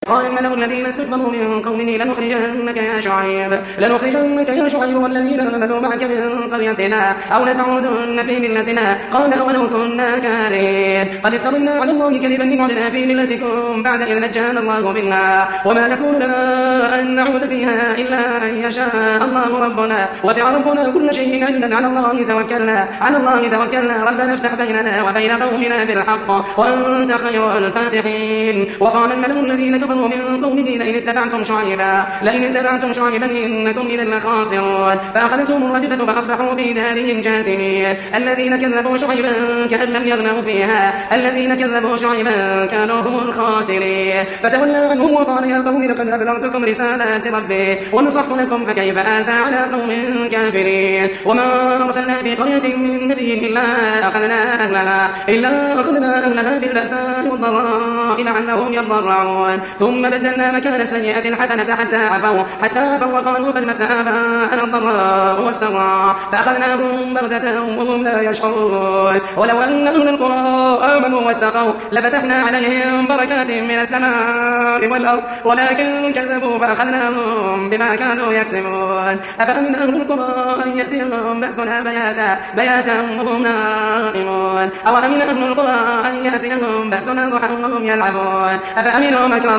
قال الملأ الذين استكبروا من قومه لنخرجنك يا شعيب والذين آمنوا معك من قريتنا أو لتعودن في ملتنا. قال ولو كنا كارهين قد افترينا على الله كذبا إن عدنا في ملتكم بعد إذ نجانا الله منها وما يكون لنا أن نعود فيها إلا أن يشاء الله ربنا وسع ربنا كل شيء علما. على الله توكلنا ربنا افتح بيننا وبين قومنا بالحق وأنت خير الفاتحين. وقال الملأ الذين كفروا من قومه لئن اتبعتم شعيبا إنكم إذا لخاسرون. فأخذتهم الرجفة فأصبحوا في دارهم جاثمين. الذين كذبوا شعيبا كأن لم يغنوا فيها كانوا هم الخاسرين. فتولى عنهم وقال يا قوم لقد أبلغتكم رسالات ربي ونصحت لكم فكيف آسى على قوم كافرين. وما أرسلنا في قرية من نبي إلا أخذنا أهلها بالبأساء والضراء لعلهم يضرعون. ثم بدلنا مكان السيئة الحسنة حتى عفوا وقالوا قد مس آباءنا الضراء والسراء فأخذناهم بغتة وهم لا يشعرون. ولو أن أهل القرى آمنوا واتقوا لفتحنا عليهم بركات من السماء والأرض ولكن كذبوا فأخذناهم بما كانوا يكسبون. أفأمن أهل القرى أن يأتيهم بأسنا بياتا وهم نائمون أو أمن أهل القرى أن يأتيهم بأسنا ضحى وهم يلعبون. أفأمنوا مكر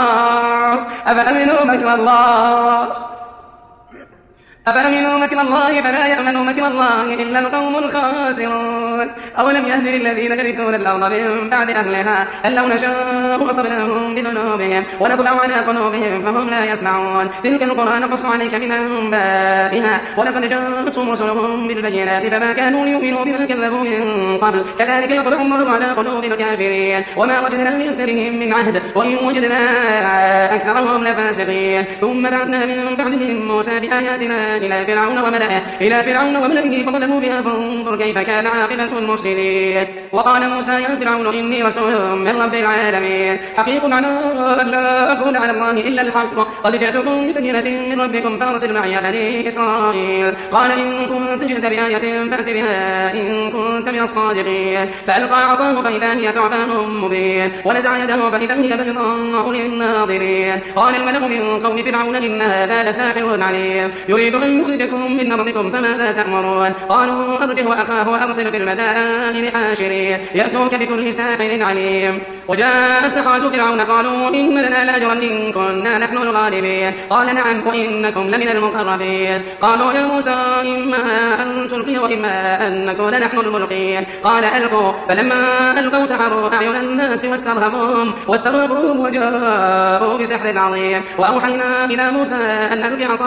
الله فلا يأمن مكر الله إلا القوم الخاسرون. أولم يهد للذين يرثون الأرض من بعد أهلها أن لو نشاء أصبناهم بذنوبهم ونطبع على قلوبهم فهم لا يسمعون. تلك القرى نقص عليك من أنبائها ولقد جاءتهم رسلهم بالبينات فما كانوا ليؤمنوا بما كذبوا من قبل كذلك يطبع الله على قلوب الكافرين. وما وجدنا لأكثرهم من عهد وإن وجدنا أكثرهم لفاسقين. ثم بعثنا من بعدهم موسى بآياتنا إلى فرعون وملئه فظلموا بها فانظر كيف كان عاقبة المفسدين. وقال موسى يا فرعون إني رسول من رب العالمين حقيق على أن لا أقول على الله إلا الحق قد جئتكم ببينة من ربكم فأرسل معي بني إسرائيل. قال إن كنت جئت بآية فأت بها إن كنت من الصادقين. فألقى عصاه فإذا هي ثعبان مبين ونزع يده فإذا هي بيضاء للناظرين. قال الملأ من قوم فرعون إن هذا لساحر عليم يريد أن يخرجكم من أرضكم فماذا تأمرون. قالوا أرجه وأخاه وأرسل في المدائن حاشرين يأتوك بكل ساحر عليم. وجاء السحرة فرعون قالوا إن لنا لأجرا إن كنا نحن الغالبين. قال نعم وإنكم لمن المقربين. قالوا يا موسى إما أن تلقي وإما أن نكون نحن الملقين. قال ألقوا فلما ألقوا سحروا أعين الناس واسترهبوهم وجاءوا بسحر عظيم. وأوحينا إلى موسى أن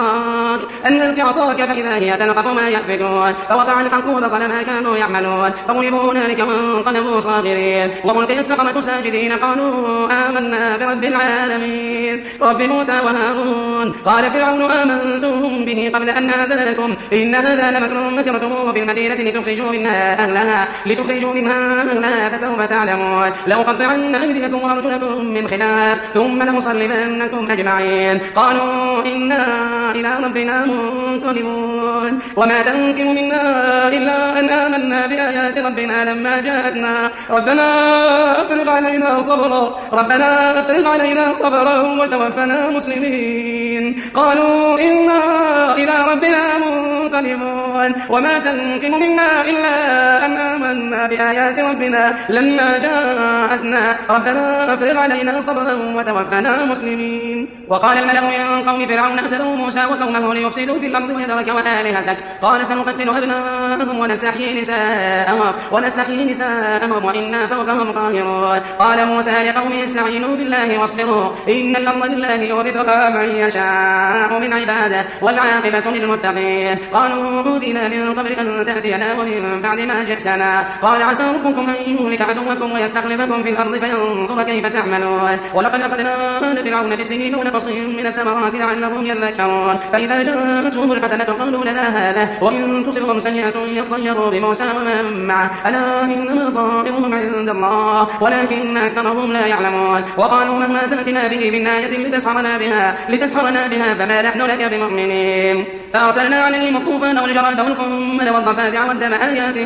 ألق عصاك فإذا هي تلقف ما يأفكون. فوقع الحق وبطل ما كانوا يعملون فغلبوا هنالك وانقلبوا صاغرين. وألقي السحرة ساجدين قالوا آمنا برب العالمين رب موسى وهارون. قال فرعون آمنتم به قبل أن آذن لكم إن هذا لمكر مكرتموه في المدينة لتخرجوا منها أهلها فسوف تعلمون. لأقطعن أيديكم وأرجلكم من خلاف ثم لأصلبنكم أجمعين. قالوا إنا إلى ربنا منقلبون. وما تنقم منا إلا أن آمنا بآيات ربنا لما جاءتنا ربنا أفرغ علينا صبرا وتوفنا مسلمين. قالوا إنا إلى ربنا منقلبون. وما تنقم منا إلا أن آمنا بآيات ربنا لما جاءتنا ربنا أفرغ علينا صبرا وتوفنا مسلمين. وقال الملأ من قوم فرعون اهتدوا موسى وقومه ليفسدوا في الأرض ويذرك وآلهتك. قال سنقتل أبناءهم ونستحيي نساءهم وإنا فوقهم قاهرون. قال موسى لقومه استعينوا بالله واصبروا إن الأرض لله يورثها من يشاء من عباده والعاقبة للمتقين. قالوا أوذينا من قبل أن تأتينا ومن بعد ما جئتنا. قال عسى ربكم أن يهلك عدوكم ويستخلفكم في الأرض فينظر كيف تعملون. ولقد أخذنا آل فرعون بسنين ونقص من الثمرات لعلهم يذكرون. فإذا جاءتهم الحسنة قالوا لنا هذا وإن تصبهم سيئة يطيروا بموسى ومن معه ألا إنما طائرهم عند الله ولكن أكثرهم لا يعلمون. وقالوا مهما تأتنا به من آية لتسحرنا بها فما نحن لك بمؤمنين. فأرسلنا عليهم الطوفان والجراد والقمل والضفادع والدم آيات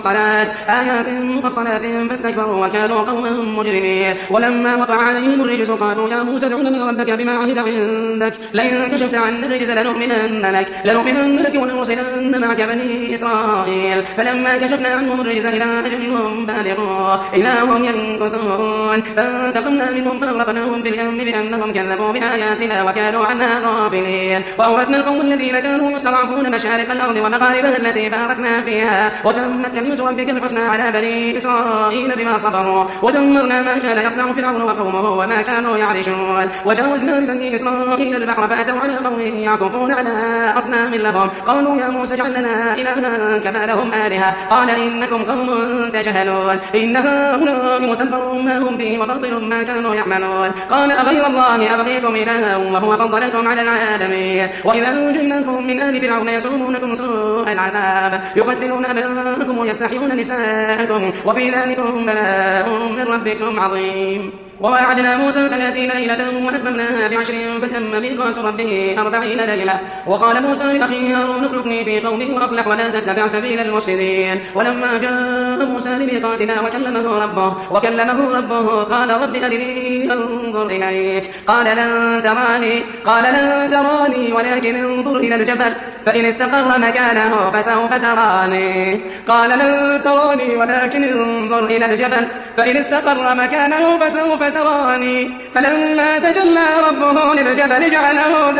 مفصلات فاستكبروا وكانوا قوما مجرمين. ولما وقع عليهم الرجس قالوا يا موسى ادع لنا ربك بما عهد عندك لئن كشفت عنا الرجس لنؤمنن لك ولنرسلن معك بني إسرائيل. فلما كشفنا عنهم الرجس إلى أجل هم بالغوه إذا هم ينكثون فانتقمنا منهم فأغرقناهم في اليم بأنهم كذبوا بآياتنا وكانوا عنها غافلين. وأورثنا القوم الذين كانوا يستضعفون مشارق الأرض ومغاربها التي باركنا فيها وتمت كلمة ربك الحسنى على بني إسرائيل بما صبروا ودمرنا ما كان يصنع فرعون وقومه وما كانوا يعرشون. وجاوزنا ببني إسرائيل البحر فأتوا على قوم يعكفون على أصنام لهم قالوا يا موسى اجعل لنا إلها كما لهم آلهة قال إنكم قوم تجهلون إن هؤلاء متبر ما هم فيه وباطل ما كانوا يعملون. قال أغير الله أبغيكم إلها وهو فضلكم على العالمين. وإذا أنجيناكم من آل فرعون يسومونكم سوء العذاب يقتلون أبناءكم ويستحيون نساءكم وفي ذلكم بلاء من ربكم عظيم. ووعدنا موسى 30 ليلة وأتممناها ب10 فتم ميقات ربه 40 ليلة. وقال موسى لأخيه هارون اخلفني في قومي وأصلح ولا تتبع سبيل المفسدين. ولما جاء موسى لميقاتنا وكلمه ربه قال رب أرني أنظر إليك قال لن تراني ولكن انظر إلى الجبل فإن استقر مكانه فسوف تراني قال لن تراني ولكن انظر إلى الجبل فإن استقر مكانه فسوف تراني فلما تجلى ربه للجبل جعله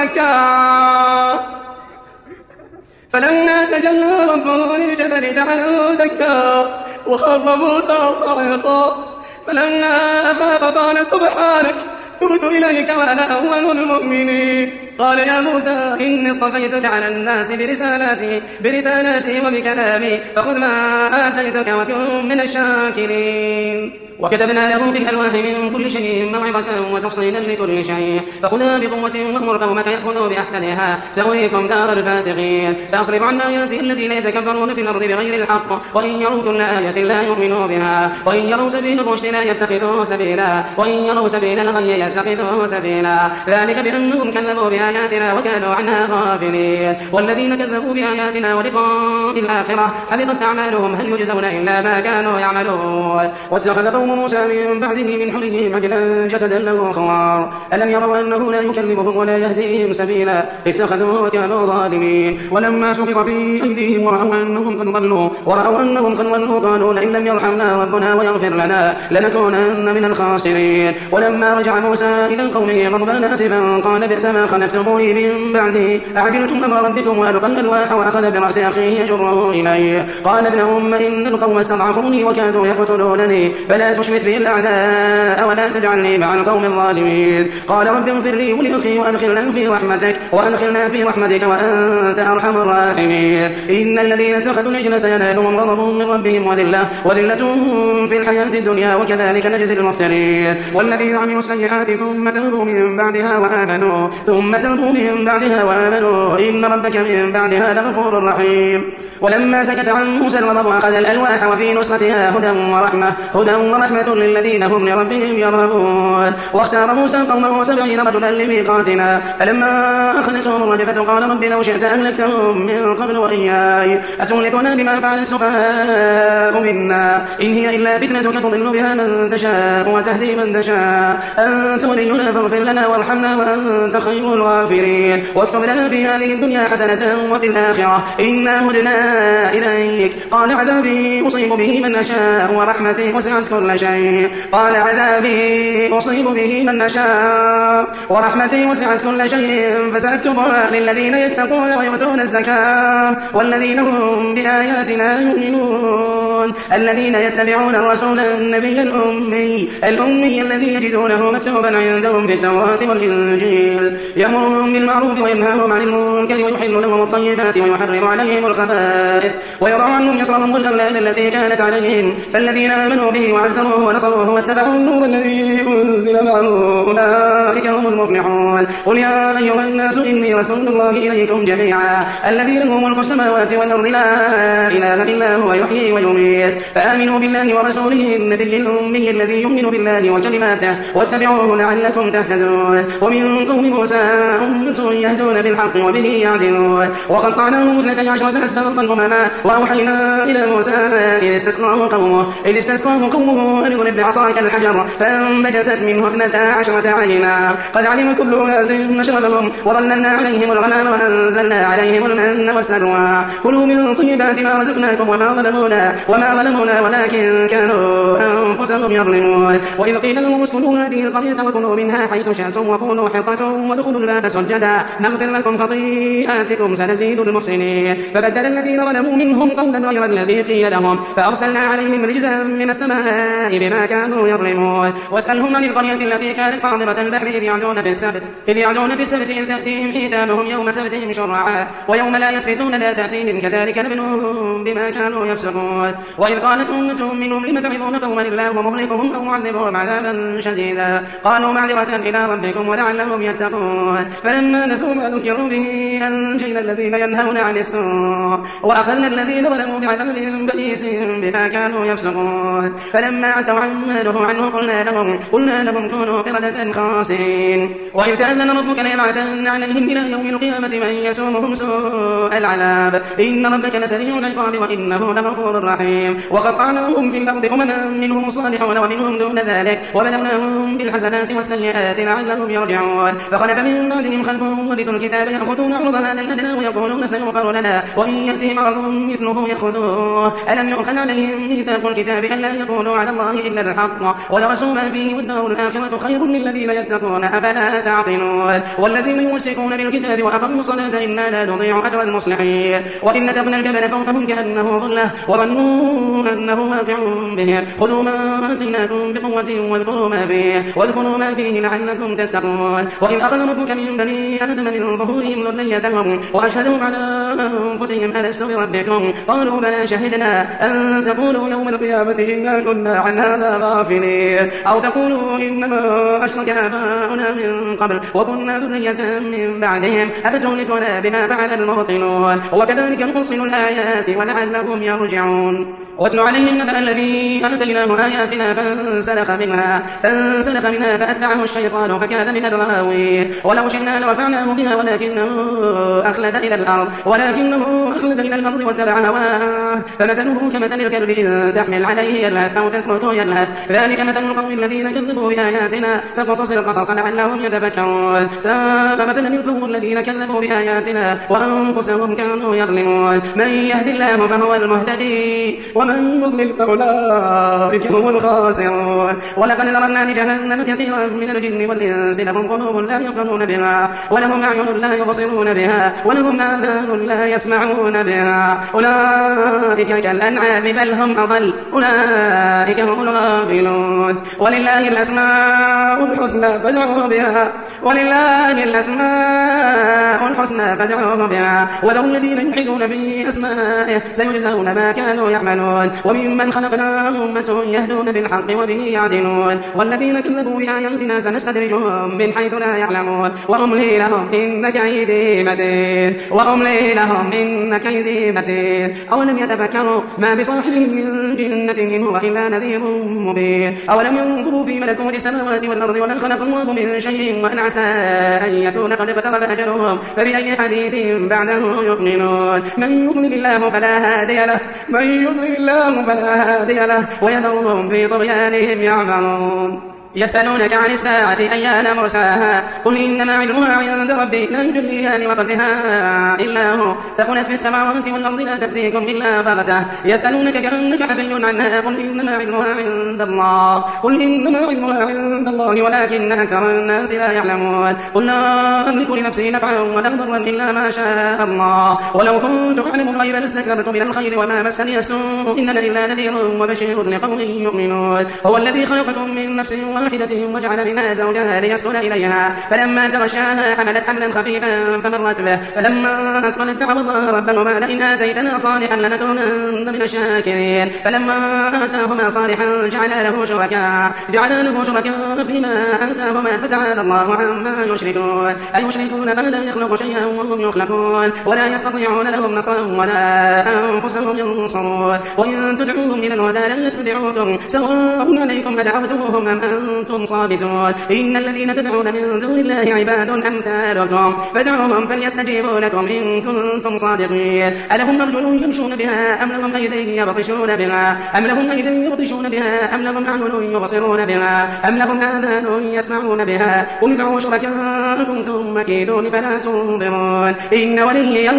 دكا وخر موسى صعقا فلما أفاق قال سبحانك تبت إليك وأنا أول المؤمنين. قال يا موسى إني اصطفيتك على الناس برسالاتي وبكلامي فخذ ما آتيتك وكن من الشاكرين. وكتبنا له في الألواح من كل شيء موعظة وتفصيلا لكل شيء فخذها بقوة وأمر قومك يأخذوا بأحسنها سأريكم دار الفاسقين. سأصرف عن آياتي الذين يتكبرون في الأرض بغير الحق وإن يروا كل آية لا يؤمنوا بها وإن يروا سبيل الرشد لا يتخذوه سبيلا وإن يروا سبيل الغي يتخذوه سبيلا ذلك بأنهم كذبوا بآياتنا وكانوا عنها غافلين. والذين كذبوا بآياتنا ولقاء الآخرة حبطت أعمالهم هل يجزون إلا ما كانوا يعملون. واتخذ قوم موسى من بعده من حليهم عجلا جسدا له خوار ألم يروا أنه لا يكلمهم ولا يهديهم سبيلا اتخذوه وكانوا ظالمين. ولما سقط في أيديهم ورأوا أنهم قد ضلوا قالوا لئن لم يرحمنا ربنا ويغفر لنا لنكونن من الخاسرين. ولما رجع موسى إلى قومه غضبان آسفا قال بئس ما خلفتموني من بعدي أعجلتم أمر ربكم وألقى الألواح وأخذ برأس أخيه يجره إليه قال ابن أم إن القوم استضعفوني وكادوا يقتلونني فلا تشمت به الأعداء ولا تجعلني مع القوم الظالمين. قال رب اغفر لي ولأخي وأدخلنا في رحمتك وأنت أرحم الراحمين. إن الذين اتخذوا العجل سينالهم غضب من ربهم وذلة في الحياة الدنيا وكذلك نجزي المفترين. والذين عملوا السيئات ثم تابوا من بعدها وآمنوا إن ربك من بعدها لغفور رحيم. ولما سكت عن موسى الغضب أخذ الألواح وفي نسختها هدى ورحمة للذين هم لربهم يرهبون. واختار موسى قومه 70 رجلا لميقاتنا فلما أخذتهم الرجفة قال رب لو شئت أهلكتهم من قبل وإياي أتهلكنا بما فعل السفهاء منا إن هي إلا فتنتك تضل بها من تشاء وتهدي من تشاء أنت ولينا فاغفر لنا وارحمنا وأنت خير الغافرين. واكتب لنا في هذه الدنيا حسنة وفي الآخرة إنا هدنا إليك قال عذابي أصيب به من أشاء ورحمتي وسعت كل شيء فسأكتبها للذين يتقون ويؤتون الزكاة والذين هم بآياتنا يؤمنون الذين يتبعون الرسول النبي الأمي الذي يجدونه مكتوبا عندهم في التوراة والإنجيل يأمرهم بالمعروف وينهاهم عن المنكر ويحل لهم الطيبات ويحرم عليهم الخبائث ويضع عنهم يصرهم والأغلال التي كانت عليهم فالذين آمنوا به وعزروه ونصروه واتبعوا النور الذي أنزل معه أولئك هم المفلحون. قل يا أيها الناس إني رسول الله إليكم جميعا الذي له ملك السماوات والأرض لا إله إلا هو يحيي ويميت فآمنوا بالله ورسوله النبي الأمي الذي يؤمن بالله وكلماته واتبعوه لعلكم تهتدون. ومن قوم موسى أمة يهدون بالحق وبه يعدلون وقطعناهم 12 أسباطا أمما وأوحينا إلى موسى إذ استسقاه قومه أن اضرب بعصاك الحجر فانبجست منه 12 عينا قد علم كل أناس مشربهم وظللنا عليهم الغمام وأنزلنا عليهم المن والسلوى كلوا من طيبات ما رزقناكم وما ظلمونا ولكن كانوا أنفسهم يظلمون وإذ قيل لهم اسكنوا هذه القرية وكلوا منها حيث شئتم وقولوا حطة وادخلوا الباب سجدا نغفر لكم خطيئاتكم سنزيد المحسنين فبدل الذين ظلموا منهم قولا غير الذي قيل لهم فأرسلنا عليهم رجزا من السماء بما كانوا يظلمون واسألهم عن القرية التي كانت حاضرة البحر إذ يعدون في السبت إذ تأتيهم حيتانهم يوم سبتهم شرعا ويوم لا يسبتون لا تأتيهم كذلك نبلوهم بما كانوا يفسقون وإذ قالت أمة منهم لم تعظون قوما الله مهلكهم أو معذبهم عذابا شديدا قالوا معذرة إلى ربكم ولعلهم يتقون فلما نسوا ما ذكروا به أنجينا الذين ينهون عن السوء وأخذنا الذين ظلموا بعذاب بئيس بما كانوا يفسقون فلما عتوا عما نهوا عنه قلنا لهم كونوا قردة خاسئين وإذ تأذن ربك ليبعثن عليهم إلى يوم القيامة من يسومهم سوء العذاب إن ربك لسريع العقاب وإنه لغفور رحيم وقطعناهم في الأرض أمما منهم الصالحون ومنهم دون ذلك وبلوناهم بالحسنات والسيئات لعلهم يرجعون فخلف من بعدهم خلف ورثوا الكتاب يأخذون عرض هذا الأدنى ويقولون سيغفر لنا وإن يأتهم عرض مثله يأخذوه ألم يؤخذ عليهم ميثاق الكتاب ألا يقولوا على الله إلا الحق ودرسوا ما فيه والدار الآخرة خير للذين يتقون أفلا تعقلون والذين يمسكون بالكتاب وأقاموا الصلاة إنا لا نضيع أجر المصلحين وإن نتقنا الجبل فوقهم كأنه ظلة وظنوا أنه واقع بهم خذوا ما آتيناكم بقوة واذكروا ما فيه لعلكم تتقون وإذ أخذ ربك من بني آدم من ظهورهم ذريتهم وأشهدهم على أنفسهم ألست بربكم قالوا بلى شهدنا أن تقولوا يوم القيامة إنا كنا عن هذا غافلين أو تقولوا إنما أشرك آباؤنا من قبل وكنا ذرية من بعدهم أفتهلكنا بما فعل المبطلون وكذلك نفصل الآيات ولعلهم يرجعون واتل عليهم نبأ الذي آتيناه آياتنا فانسلخ منها فأتبعه الشيطان فكان من الغاوين ولو شئنا لرفعناه بها ولكنه أخلد إلى الأرض واتبع هواه فمثله كمثل الكلب إن تحمل عليه يلهث أو تتركه يلهث ذلك مثل القوم الذين كذبوا بآياتنا فقصص القصص لعلهم يتفكرون ساء مثلا القوم الذين كذبوا بآياتنا وأنفسهم كانوا يظلمون من يهد الله فهو المهتدي ومن يضلل فأولئك هم الخاسرون ولقد ذرأنا لجهنم كثيرا من الجن والإنس لهم قلوب لا يفقهون بها ولهم أعين لا يبصرون بها ولهم آذان لا يسمعون بها أولئك كالأنعام بل هم أضل أولئك هم الغافلون ولله الأسماء الحسنى فادعوه بها وذروا الذين يلحدون في أسمائه سيجزون ما كانوا يعملون وممن خلقنا أمة يهدون بالحق وبه يعدلون والذين كذبوا بآياتنا سنستدرجهم من حيث لا يعلمون وأملي لهم إن كيدي متين أولم يتفكروا ما بصاحبهم من جنة إن هو إلا نذير مبين أولم ينظروا في ملكوت السماوات والأرض وما خلق الله من شيء وأن عسى أن يكون قد اقترب أجلهم فبأي حديث بعده يؤمنون من يضلل الله فلا هادي له ويذرهم في طغيانهم يعمهون يسألونك عن الساعة أيان مرساها قل إنما علمها عند ربي لا يجليها لوقتها إلا هو ثقلت في السماوات والأرض لا تأتيكم إلا بغتة يسألونك كأنك حفي عنها قل إنما علمها عند الله ولكن أكثر الناس لا يعلمون قل لا أملك لنفسي نفعا ولا ضرا إلا ما شاء الله ولو كنت أعلم الغيب لاستكثرت من الخير وما مسني السوء إن لله نذير وبشير لقوم يؤمنون هو الذي خلقكم من نفس واحدة وجعل منها زوجها ليسكن إليها فلما تغشاها حملت حملا خفيفا فمرت به فلما أثقلت دعوا الله ربهما لئن آتيتنا صالحا لنكونن من الشاكرين فلما آتاهما صالحا جعل له شركاء فيما آتاهما فتعالى الله عما يشركون أيشركون ما لا يخلق شيئا وهم يخلقون ولا يستطيعون لهم نصرا ولا أنفسهم ينصرون وإن تدعوهم إلى الهدى لا يتبعوكم سواء عليكم أدعوتموهم أم وأنتم صابتون إن الذين تدعون من دون الله عباد أمثالكم فادعوهم فليستجيبوا لكم إن كنتم صادقين ألهم أرجل يمشون بها أم لهم أيدي يبطشون بها أم لهم أيدي يبطشون بها أم لهم أعين يبصرون بها أم لهم آذان يسمعون بها قل ادعوا شركاءكم ثم كيدون فلا تنظرون إن وليي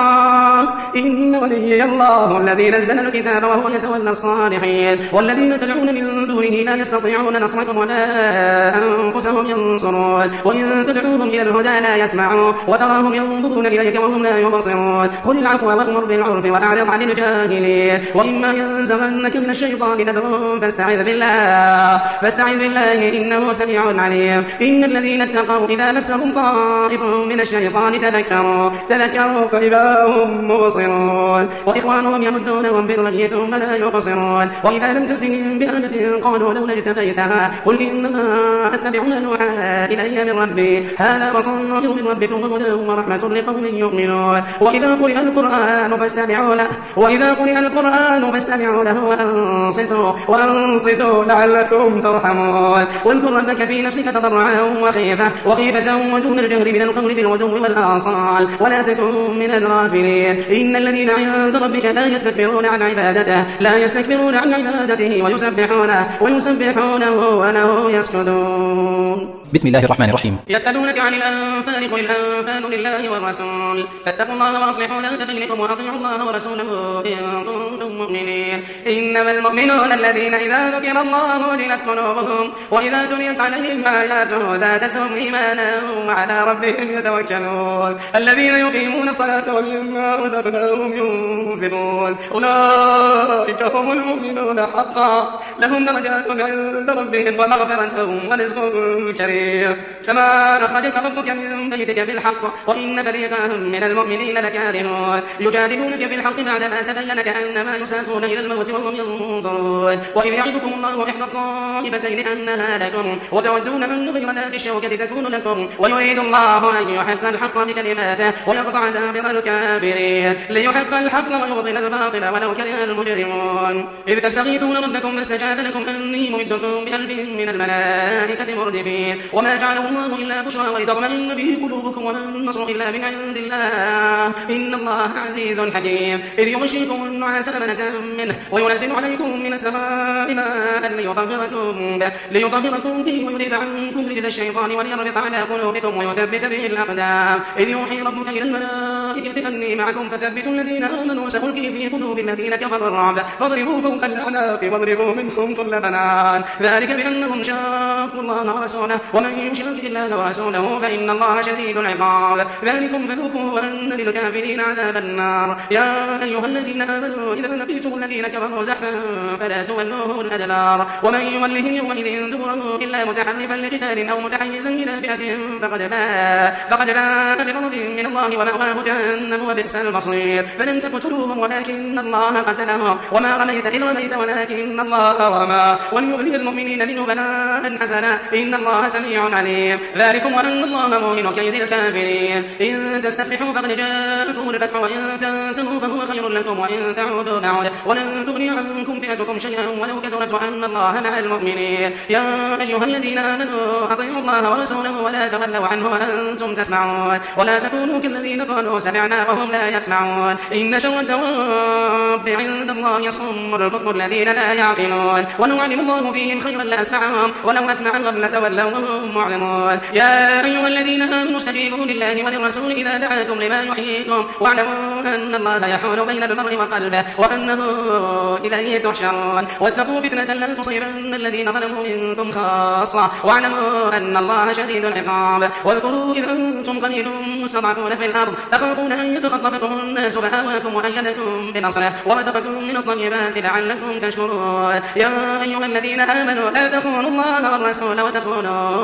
الله الذي نزل الكتاب وهو يتولى الصالحين والذين تدعون من دونه لا يستطيعون نصركم ولا أنفسهم ينصرون وإن تدعوهم إلى الهدى لا يسمعون وتراهم ينظرون إليك وهم لا يبصرون خذ العفو وأمر بالعرف وأعرض عن الجاهلين وإما ينزغنك من الشيطان نزغ فاستعذ بالله إنه سميع عليم إن الذين اتقوا إذا مسهم طائف من الشيطان تذكروا فإذا هم مبصرون وإخوانهم يمدونهم بالغي ثم لا يقصرون وإذا لم تأتهم بآية قالوا لولا اجتبيتها قل إنما أتبع ما يوحى إلي من ربي هذا بصائر من ربكم وهدى ورحمة لقوم يؤمنون وإذا قرئ القرآن فاستمعوا له وأنصتوا لعلكم ترحمون واذكر ربك في نفسك تضرعا وخيفة ودون الجهر من القول بالغدو والآصال ولا تكن من الغافلين إن الذين عند ربك لا يستكبرون عن عبادته ويسبحونه وله يسجدون. بسم الله الرحمن الرحيم. يسألونك عن الأنفال قل الأنفال لله والرسول فاتقوا الله وأصلحوا ذات بينكم وأطيعوا الله ورسوله إن كنتم مؤمنين إنما المؤمنون الذين إذا ذكر الله وجلت قلوبهم وإذا تليت عليهم آياته زادتهم إيمانا وعلى ربهم يتوكلون الذين يقيمون الصلاة ومما رزقناهم ينفقون أولئك هم المؤمنون حقا لهم درجات عند ربهم ومغفرة ورزق كريم كما أخرجك ربك من بيتك بالحق وإن فريقا من المؤمنين لكارهون يجادلونك في الحق بعدما تبين كأنما يساقون إلى الموت وهم ينظرون وإذ يعدكم الله إحدى الطائفتين أنها لكم وتودون أن غير ذات الشوكة تكون لكم ويريد الله أن يحق الحق بكلماته ويقطع دابر الكافرين ليحق الحق ويبطل الباطل ولو كره المجرمون إذ تستغيثون ربكم فاستجاب لكم أني ممدكم ب1000 من الملائكة مردفين وما جعله الله إلا بشرى ولتطمئن به قلوبكم وما النصر إلا من عند الله إن الله عزيز حكيم إذ يغشيكم النعاس أمنة منه وينزل عليكم من السماء ماء ليطهركم به ويذهب عنكم رجز الشيطان وليربط على قلوبكم ويثبت به الأقدام إذ يوحي ربك إلى الملائكة أني معكم فثبتوا الذين آمنوا سألقي في قلوب الذين كفروا الرعب فاضربوا فوق الأعناق واضربوا منهم كل بنان ذلك بأنهم شاقوا الله ورسوله ومن يشاقق الله ورسوله فإن الله شديد العقاب ذلكم فذوقوا وأن للكافرين عذاب النار يا أيها الذين آمنوا إذا لقيتم الذين كفروا زحفا فلا تولوهم الأدبار ومن يولهم يومئذ دبره إلا متحرفا لقتال أو متحيزا إلى فئة فقد باء بغضب من الله ومأواه جهنم وبئس المصير فلم تقتلوهم ولكن الله قتلهم وما رميت إذ رميت ولكن الله رمى وليبلي المؤمنين منه بلاء حسنا إن الله سميع عليم ذلكم وأن الله موهن كيد الكافرين إن تستفتحوا فقد جاءكم الفتح وإن تنتهوا فهو خير لكم وإن تعودوا نعود ولن تغني عنكم فئتكم شيئا ولو كثرت وأن الله مع المؤمنين يا أيها الذين آمنوا أطيعوا الله ورسوله ولا تولوا عنه وأنتم تسمعون ولا تكونوا كالذين قالوا سمعنا وهم لا يسمعون إن شر الدواب عند الله الصم البكم الذين لا يعقلون ولو علم الله فيهم خيرا لأسمعهم ولو أسمعهم لتولوا وهم معلمون يا أيها الذين آمنوا استجيبوا لله وللرسول إذا دعاكم لما يحييكم واعلموا أن الله يحول بين المرء وقلبه وأنه إليه تحشرون واتقوا فتنة لا تصيبن الذين ظلموا منكم خاصة واعلموا أن الله شديد العقاب واذكروا إذ أنتم قليل مستضعفون في الأرض تخافون أن يتخطفكم الناس فآواكم وأيدكم بنصره ورزقكم من الطيبات لعلكم تشكرون يا أيها الذين آمنوا لا تخونوا الله والرسول وتخونوا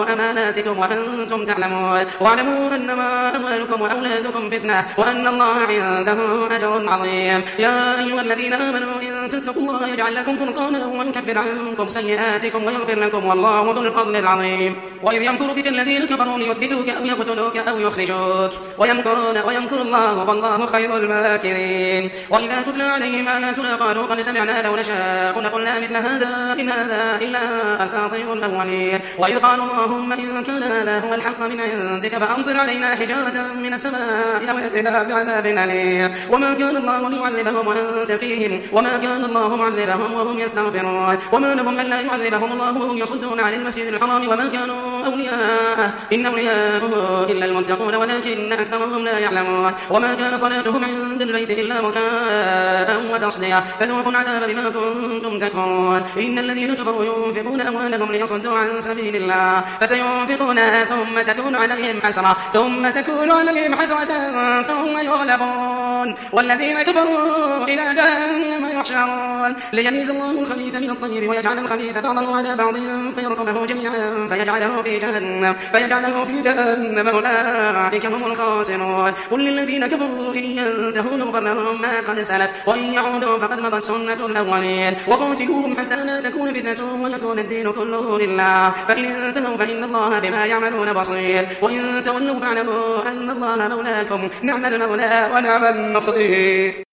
تخونوا أماناتكم وأنتم تعلمون واعلموا أنما أموالكم وأولادكم فتنة وأن الله عنده أجر عظيم. يا أيها الذين آمنوا إن تتقوا الله يجعل لكم فرقانا ويكفر عنكم سيئاتكم ويغفر لكم والله ذو الفضل العظيم. وإذ يمكر بك الذين كفروا ليثبتوك أو يقتلوك أو يخرجوك ويمكر الله والله خير الماكرين. وإذا تتلى عليهم آياتنا قالوا قد سمعنا لو نشاء لقلنا مثل هذا إن هذا إلا أساطير الأولين. وإذ قالوا اللهم إن كان هذا هو الحق من عندك فأمطر علينا حجارة من السماء أو ائتنا بعذاب أليم. وما كان الله ليعذبهم وأنت فيهم وما كان الله معذبهم وهم يستغفرون. وما لهم ألا يعذبهم الله وهم يصدون عن المسجد الحرام وما كانوا أولياءه إن أولياءه إلا المتقون ولكن أكثرهم لا يعلمون. وما كان صلاتهم عند البيت إلا مكاء وتصدية فذوقوا العذاب بما كنتم تكفرون. إن الذين كفروا ينفقون أموالهم ليصدوا عن سبيل الله فسينفقونها ثم تكون عليهم حسرة ثم يغلبون والذين كفروا إلى جهنم يحشرون ليميز الله الخبيث من الطيب ويجعل الخبيث بعضه على بعض فيركمه جميعا فيجعله في جهنم أولئك هم الخاسرون. قل للذين كفروا إن ينتهوا يغفر لهم ما قد سلف وإن يعودوا فقد مضت سنة الأولين. وقاتلوهم حتى لا تكون فتنة ويكون الدين كله لله فإن انتهوا فإن الله بما يعملون بصير. وإن تولوا فاعلموا أن الله مولاكم نعم المولى ونعم النصير.